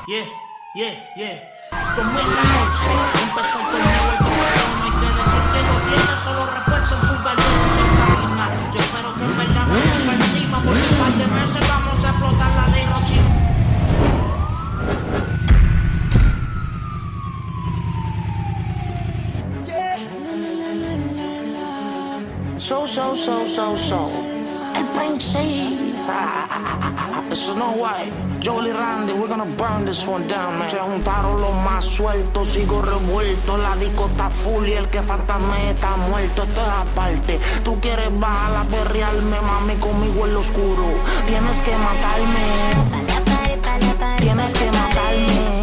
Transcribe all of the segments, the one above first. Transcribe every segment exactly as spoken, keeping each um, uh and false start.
Yeah, yeah, yeah. dos mil once, empezó el torneo el campeón. Hay que decir que lo tiene, solo refuerzan sus galletas en cabina. Yo espero que en verdad me ponga encima, porque un par de meses vamos a explotar la ley Rochín. So, so, so, so, so. El Prince. This is no way. Joel y Randy, we're gonna burn this one down, man. Se juntaron los más sueltos, sigo revuelto. La disco está full y el que fantasme está muerto. Esto es aparte. Tú quieres bajar a perrearme, mami, conmigo en lo oscuro. Tienes que matarme. Tienes que matarme.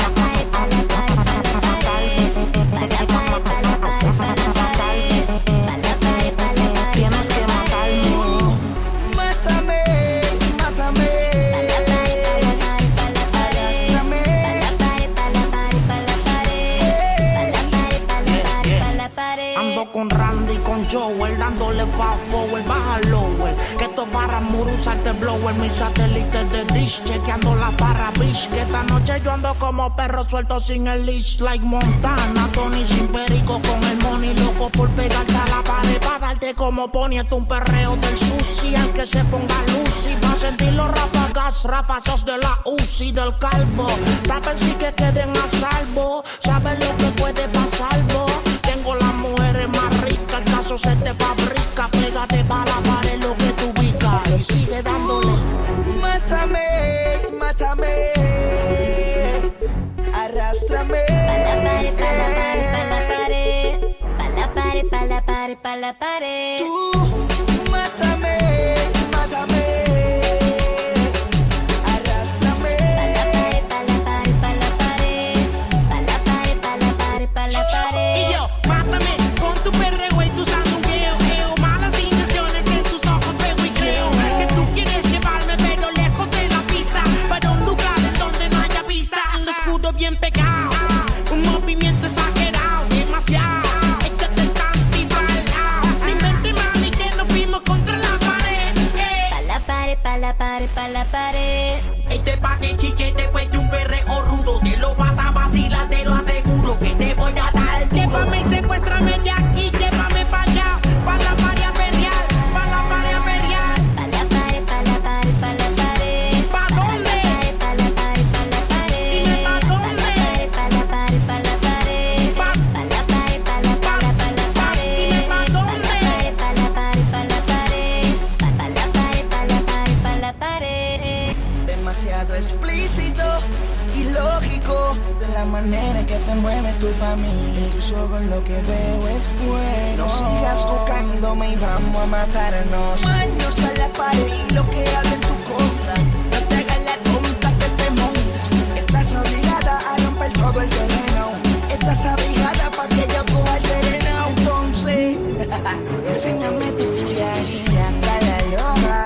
Con Randy, con Joel, dándole fast forward, baja lower. Que esto para usarte blower, mis satélites de dish, chequeando la barra, bitch. Que esta noche yo ando como perro suelto sin el leash, like Montana, Tony sin perico, con el money, loco por pegarte a la pared, pa' darte como pony. Esto un perreo del sushi, al que se ponga Lucy, va a sentir los ráfagas, rafazos de la U C I, del calvo. Saben si que queden a salvo, saben lo que puede pasar, bo. Tengo las mujeres más ricas, el caso se te fabrica. Pégate pa' la pared lo que tú ubicas y sigue dándole. Mátame, mátame, arrástrame. Pa' la pared, pa' la pared, pa' la pared, pa' la pared, pa' la pared. Tú, mátame, mátame, arrástrame. Pa' la pared, pa' la pared, pa' la pared, pa' la pared, pa' la pared, pa' la pared. Y yo, mátame con tu perreo y tu sandungueo, eo. Malas intenciones en tus ojos veo y creo que tú quieres llevarme pero lejos de la pista, para un lugar en donde no haya vista. Un escudo bien pegado, un movimiento exagerado, demasiado. Échate tanto y balao. Mi mente, mami, que nos fuimos contra la pared. eh. Pa' la pared, pa' la pared, pa' la pared. Este pa' que chiche después de un perreo rudo, te lo vas a vacilar, te lo aseguro, que te voy a dar duro. Llévame y secuéstrame de aquí, llévame pa' allá, pa' la pared a perrear, pa' la pared a perrear. Pa' la pared, pa' la pared, pa' la pared. ¿Pa' dónde? Pa' la pared, pa' la pared. Dime pa' dónde. Pa' la pared, pa' la pared, pa' la pared. Pa' Pa' la pared, pa' la pared, pa' la pared. Dime pa' dónde. Pa' la pared, pa' la pared, pa' la pared. Pa' la pared, pa' la pared, pa' la pared. Demasiado explícito y lógico de la manera que te mueves tú pa' mí. En tus ojos lo que veo es fuego. No sigas tocándome y vamos a matarnos. Manos a la pared y lo que habla en tu contra. No te hagas la tonta que te monta. Estás obligada a romper todo el terreno. Estás abrigada pa' que yo coja el sereno. Entonces, enséñame tu ficha y saca la loja.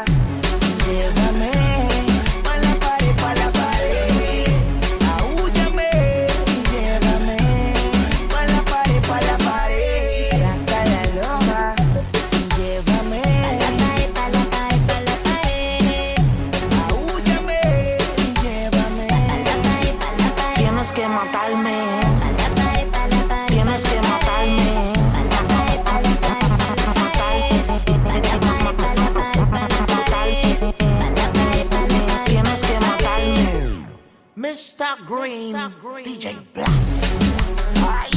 Llévame pa' la pared, pa' la pared. Ahúllame y llévame pa' la pared, pa' la pared. Saca la loja y llévame Pa' la pared, pa' la pared, pa' la pared. ahúllame y llévame. Pa' la pared, pa' la pared. Tienes que matarme, Pa' la pared, pa' la pared. tienes que matarme. Pa' la pared, pa' la pared, pa' la pared. Pa' la pared, pa' la pared, pa' la pared. Pa' la pared, pa' la pared. Tienes que matarme. mister Green, D J Blast. Ay.